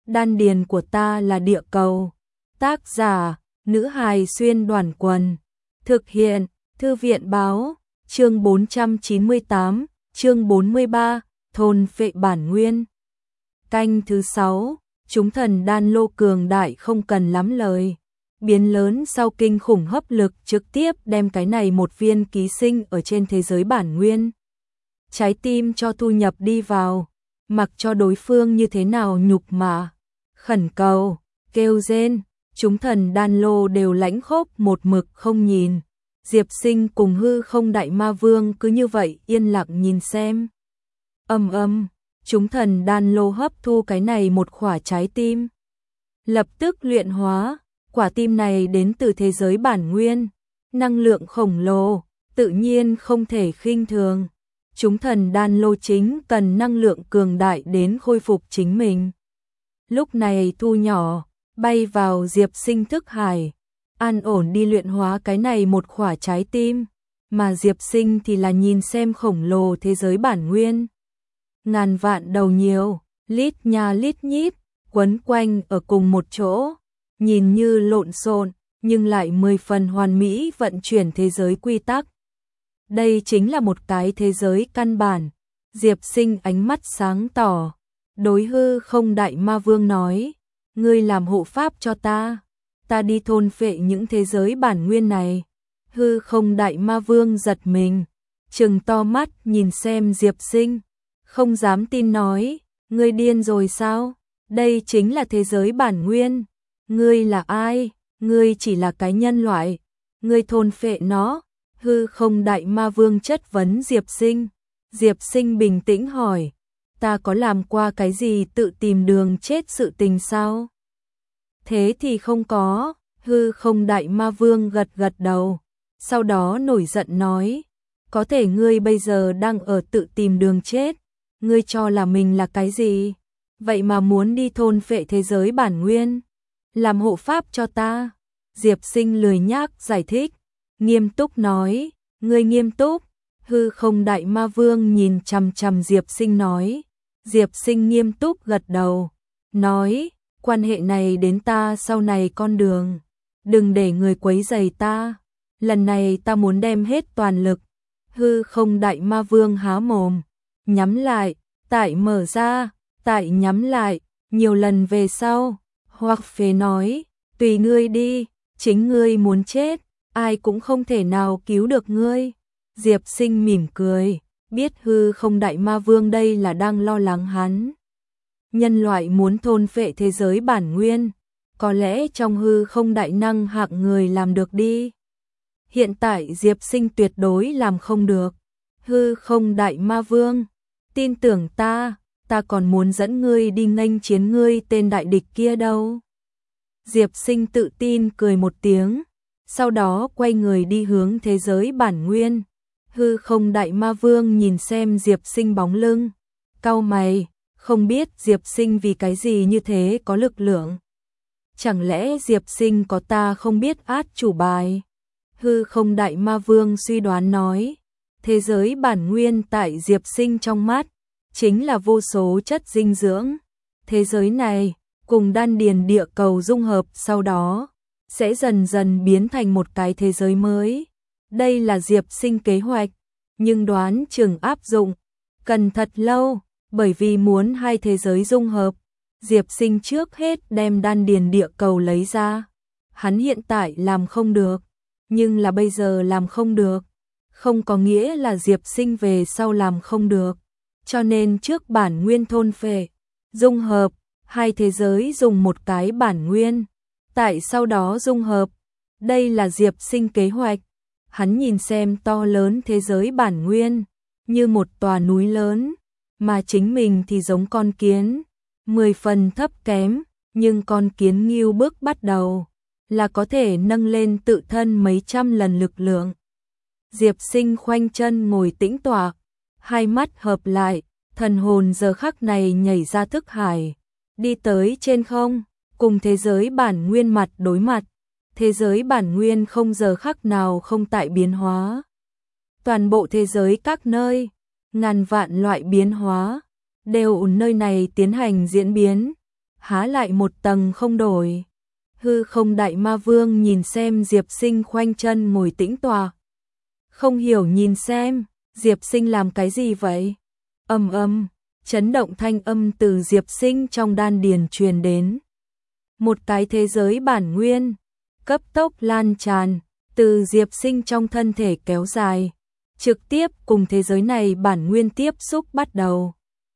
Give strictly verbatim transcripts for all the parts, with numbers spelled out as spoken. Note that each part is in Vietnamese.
Đan điền của ta là địa cầu. Tác giả, nữ hài xuyên đoàn quần. Thực hiện, thư viện báo, chương bốn trăm chín mươi tám, chương bốn mươi ba, thôn phệ bản nguyên. Canh thứ sáu, chúng thần đan lô cường đại không cần lắm lời. Biến lớn sau kinh khủng hấp lực trực tiếp đem cái này một viên ký sinh ở trên thế giới bản nguyên. Trái tim cho thu nhập đi vào, mặc cho đối phương như thế nào nhục mạ, khẩn cầu, kêu rên, chúng thần đan lô đều lãnh khốc một mực không nhìn. Diệp Sinh cùng hư không đại ma vương cứ như vậy yên lặng nhìn xem. Âm âm, chúng thần đan lô hấp thu cái này một khỏa trái tim. Lập tức luyện hóa, quả tim này đến từ thế giới bản nguyên. Năng lượng khổng lồ, tự nhiên không thể khinh thường. Chúng thần đan lô chính cần năng lượng cường đại đến khôi phục chính mình. Lúc này thu nhỏ, bay vào Diệp Sinh thức hải, an ổn đi luyện hóa cái này một khỏa trái tim, mà Diệp Sinh thì là nhìn xem khổng lồ thế giới bản nguyên. Ngàn vạn đầu nhiều, lít nha lít nhít, quấn quanh ở cùng một chỗ, nhìn như lộn xộn, nhưng lại mười phần hoàn mỹ vận chuyển thế giới quy tắc. Đây chính là một cái thế giới căn bản. Diệp Sinh ánh mắt sáng tỏ, đối hư không đại ma vương nói, ngươi làm hộ pháp cho ta, ta đi thôn phệ những thế giới bản nguyên này. Hư không đại ma vương giật mình, trừng to mắt nhìn xem Diệp Sinh, không dám tin nói, ngươi điên rồi sao? Đây chính là thế giới bản nguyên. Ngươi là ai? Ngươi chỉ là cái nhân loại, ngươi thôn phệ nó. Hư không đại ma vương chất vấn Diệp Sinh. Diệp Sinh bình tĩnh hỏi, ta có làm qua cái gì tự tìm đường chết sự tình sao? Thế thì không có. Hư không đại ma vương gật gật đầu, sau đó nổi giận nói, có thể ngươi bây giờ đang ở tự tìm đường chết, ngươi cho là mình là cái gì? Vậy mà muốn đi thôn phệ thế giới bản nguyên, làm hộ pháp cho ta. Diệp Sinh lười nhác giải thích, nghiêm túc nói, ngươi nghiêm túc. Hư không đại ma vương nhìn chằm chằm Diệp Sinh nói. Diệp Sinh nghiêm túc gật đầu, nói, quan hệ này đến ta sau này con đường, đừng để người quấy rầy ta, lần này ta muốn đem hết toàn lực. Hư không đại ma vương há mồm, nhắm lại, tại mở ra, tại nhắm lại, nhiều lần về sau, hoặc phế nói, tùy ngươi đi, chính ngươi muốn chết, ai cũng không thể nào cứu được ngươi. Diệp Sinh mỉm cười, biết hư không đại ma vương đây là đang lo lắng hắn. Nhân loại muốn thôn phệ thế giới bản nguyên, có lẽ trong hư không đại năng hạng người làm được đi. Hiện tại Diệp Sinh tuyệt đối làm không được. Hư không đại ma vương, tin tưởng ta, ta còn muốn dẫn ngươi đi nghênh chiến ngươi tên đại địch kia đâu. Diệp Sinh tự tin cười một tiếng, sau đó quay người đi hướng thế giới bản nguyên. Hư không đại ma vương nhìn xem Diệp Sinh bóng lưng, cau mày, không biết Diệp Sinh vì cái gì như thế có lực lượng. Chẳng lẽ Diệp Sinh có ta không biết át chủ bài? Hư không đại ma vương suy đoán nói, thế giới bản nguyên tại Diệp Sinh trong mắt, chính là vô số chất dinh dưỡng. Thế giới này, cùng đan điền địa cầu dung hợp sau đó, sẽ dần dần biến thành một cái thế giới mới. Đây là Diệp Sinh kế hoạch, nhưng đoán chừng áp dụng cần thật lâu, bởi vì muốn hai thế giới dung hợp, Diệp Sinh trước hết đem đan điền địa cầu lấy ra. Hắn hiện tại làm không được, nhưng là bây giờ làm không được, không có nghĩa là Diệp Sinh về sau làm không được. Cho nên trước bản nguyên thôn phệ, dung hợp, hai thế giới dùng một cái bản nguyên, tại sau đó dung hợp. Đây là Diệp Sinh kế hoạch. Hắn nhìn xem to lớn thế giới bản nguyên, như một tòa núi lớn, mà chính mình thì giống con kiến, mười phần thấp kém, nhưng con kiến nghêu bước bắt đầu, là có thể nâng lên tự thân mấy trăm lần lực lượng. Diệp Sinh khoanh chân ngồi tĩnh tọa, hai mắt hợp lại, thần hồn giờ khắc này nhảy ra thức hải, đi tới trên không, cùng thế giới bản nguyên mặt đối mặt. Thế giới bản nguyên không giờ khắc nào không tại biến hóa. Toàn bộ thế giới các nơi, ngàn vạn loại biến hóa, đều nơi này tiến hành diễn biến. há lại một tầng không đổi. Hư không đại ma vương nhìn xem Diệp Sinh khoanh chân ngồi tĩnh tọa. Không hiểu nhìn xem, Diệp Sinh làm cái gì vậy? Ầm ầm, chấn động thanh âm từ Diệp Sinh trong đan điền truyền đến. Một cái thế giới bản nguyên, cấp tốc lan tràn, từ Diệp Sinh trong thân thể kéo dài, trực tiếp cùng thế giới này bản nguyên tiếp xúc bắt đầu.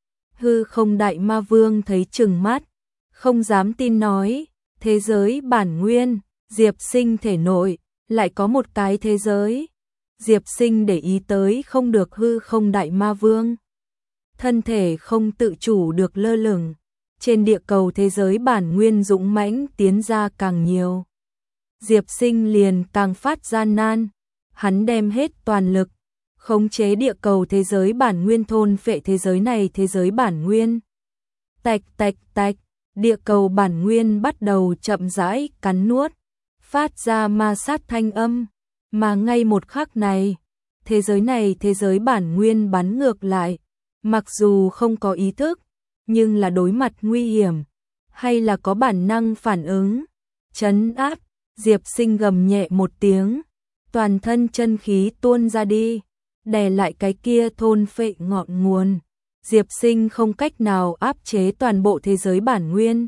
Hư không đại ma vương thấy trừng mắt, không dám tin nói, thế giới bản nguyên, Diệp Sinh thể nội, lại có một cái thế giới. Diệp Sinh để ý tới không được hư không đại ma vương. Thân thể không tự chủ được lơ lửng, trên địa cầu thế giới bản nguyên dũng mãnh tiến ra càng nhiều. Diệp Sinh liền càng phát gian nan, hắn đem hết toàn lực, khống chế địa cầu thế giới bản nguyên thôn phệ thế giới này thế giới bản nguyên. Tạch tạch tạch, địa cầu bản nguyên bắt đầu chậm rãi cắn nuốt, phát ra ma sát thanh âm, mà ngay một khắc này, thế giới này thế giới bản nguyên bắn ngược lại, mặc dù không có ý thức, nhưng là đối mặt nguy hiểm, hay là có bản năng phản ứng, trấn áp. Diệp Sinh gầm nhẹ một tiếng, toàn thân chân khí tuôn ra đi, đè lại cái kia thôn phệ ngọn nguồn. Diệp Sinh không cách nào áp chế toàn bộ thế giới bản nguyên.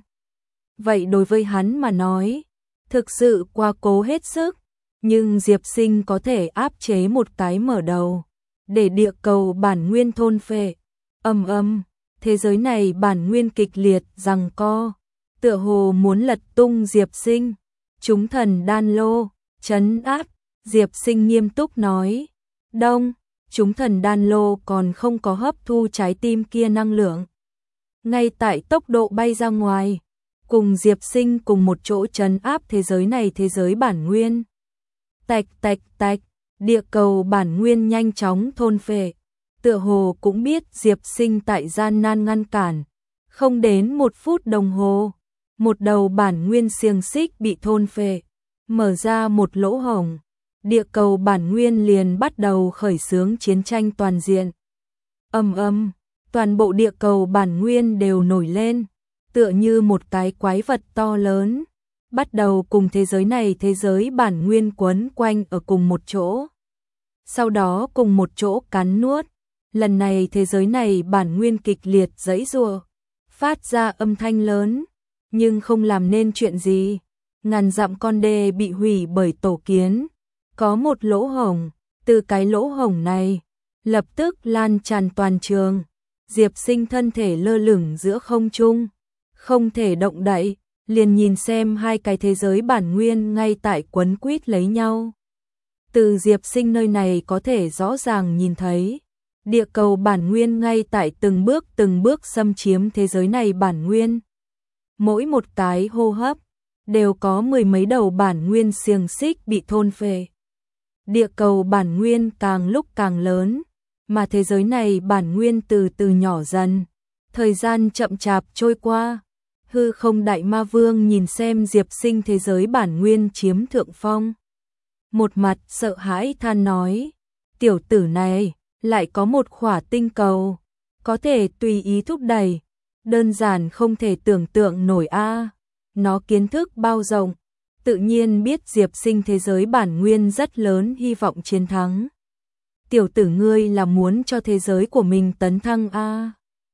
Vậy đối với hắn mà nói, thực sự quá cố hết sức, nhưng Diệp Sinh có thể áp chế một cái mở đầu, để địa cầu bản nguyên thôn phệ. Ầm ầm, thế giới này bản nguyên kịch liệt giằng co, tựa hồ muốn lật tung Diệp Sinh. Chúng thần đan lô, trấn áp, Diệp Sinh nghiêm túc nói. Đông, chúng thần đan lô còn không có hấp thu trái tim kia năng lượng. Ngay tại tốc độ bay ra ngoài, cùng Diệp Sinh cùng một chỗ trấn áp thế giới này thế giới bản nguyên. Tạch tạch tạch, địa cầu bản nguyên nhanh chóng thôn phệ, tựa hồ cũng biết Diệp Sinh tại gian nan ngăn cản. Không đến một phút đồng hồ, một đầu bản nguyên xiềng xích bị thôn phệ, mở ra một lỗ hổng, địa cầu bản nguyên liền bắt đầu khởi xướng chiến tranh toàn diện. Ầm ầm, toàn bộ địa cầu bản nguyên đều nổi lên, tựa như một cái quái vật to lớn, bắt đầu cùng thế giới này thế giới bản nguyên quấn quanh ở cùng một chỗ. Sau đó cùng một chỗ cắn nuốt, lần này thế giới này bản nguyên kịch liệt giãy giụa, phát ra âm thanh lớn, nhưng không làm nên chuyện gì. Ngàn dặm con đê bị hủy bởi tổ kiến, có một lỗ hổng, từ cái lỗ hổng này, lập tức lan tràn toàn trường. Diệp Sinh thân thể lơ lửng giữa không trung, không thể động đậy, liền nhìn xem hai cái thế giới bản nguyên ngay tại quấn quýt lấy nhau. Từ Diệp Sinh nơi này có thể rõ ràng nhìn thấy, địa cầu bản nguyên ngay tại từng bước từng bước xâm chiếm thế giới này bản nguyên. Mỗi một cái hô hấp, đều có mười mấy đầu bản nguyên xiềng xích bị thôn phệ. Địa cầu bản nguyên càng lúc càng lớn, mà thế giới này bản nguyên từ từ nhỏ dần. Thời gian chậm chạp trôi qua, hư không đại ma vương nhìn xem Diệp Sinh thế giới bản nguyên chiếm thượng phong. Một mặt sợ hãi than nói, tiểu tử này, lại có một khỏa tinh cầu, có thể tùy ý thúc đẩy, đơn giản không thể tưởng tượng nổi a. Nó kiến thức bao rộng, tự nhiên biết Diệp Sinh thế giới bản nguyên rất lớn hy vọng chiến thắng. Tiểu tử ngươi là muốn cho thế giới của mình tấn thăng a.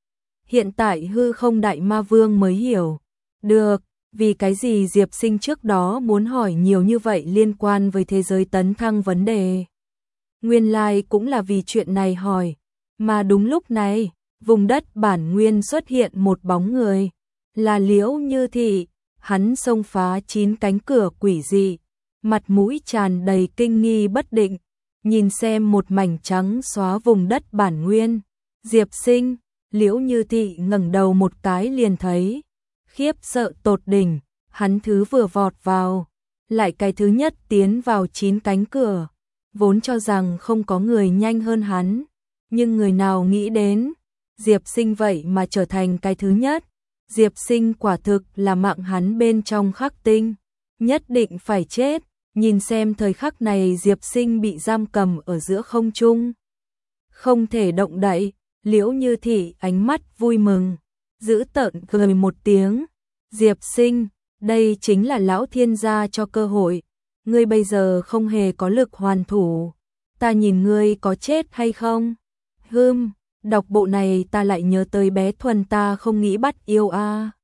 Hiện tại hư không đại ma vương mới hiểu được vì cái gì Diệp Sinh trước đó muốn hỏi nhiều như vậy liên quan với thế giới tấn thăng vấn đề. Nguyên lai cũng là vì chuyện này hỏi, mà đúng lúc này, vùng đất bản nguyên xuất hiện một bóng người, là Liễu Như Thị. Hắn xông phá chín cánh cửa quỷ dị, mặt mũi tràn đầy kinh nghi bất định, nhìn xem một mảnh trắng xóa vùng đất bản nguyên. Diệp Sinh, Liễu Như Thị ngẩng đầu một cái liền thấy, khiếp sợ tột đỉnh, hắn thứ vừa vọt vào, lại cái thứ nhất tiến vào chín cánh cửa, vốn cho rằng không có người nhanh hơn hắn, nhưng người nào nghĩ đến, Diệp Sinh vậy mà trở thành cái thứ nhất. Diệp Sinh quả thực là mạng hắn bên trong khắc tinh, nhất định phải chết. Nhìn xem thời khắc này Diệp Sinh bị giam cầm ở giữa không trung, không thể động đậy. Liễu Như Thị ánh mắt vui mừng, giữ tợn cười một tiếng, Diệp Sinh, đây chính là lão thiên gia cho cơ hội, ngươi bây giờ không hề có lực hoàn thủ, ta nhìn ngươi có chết hay không? Hừm, đọc bộ này ta lại nhớ tới bé Thuần ta không nghĩ bắt yêu a.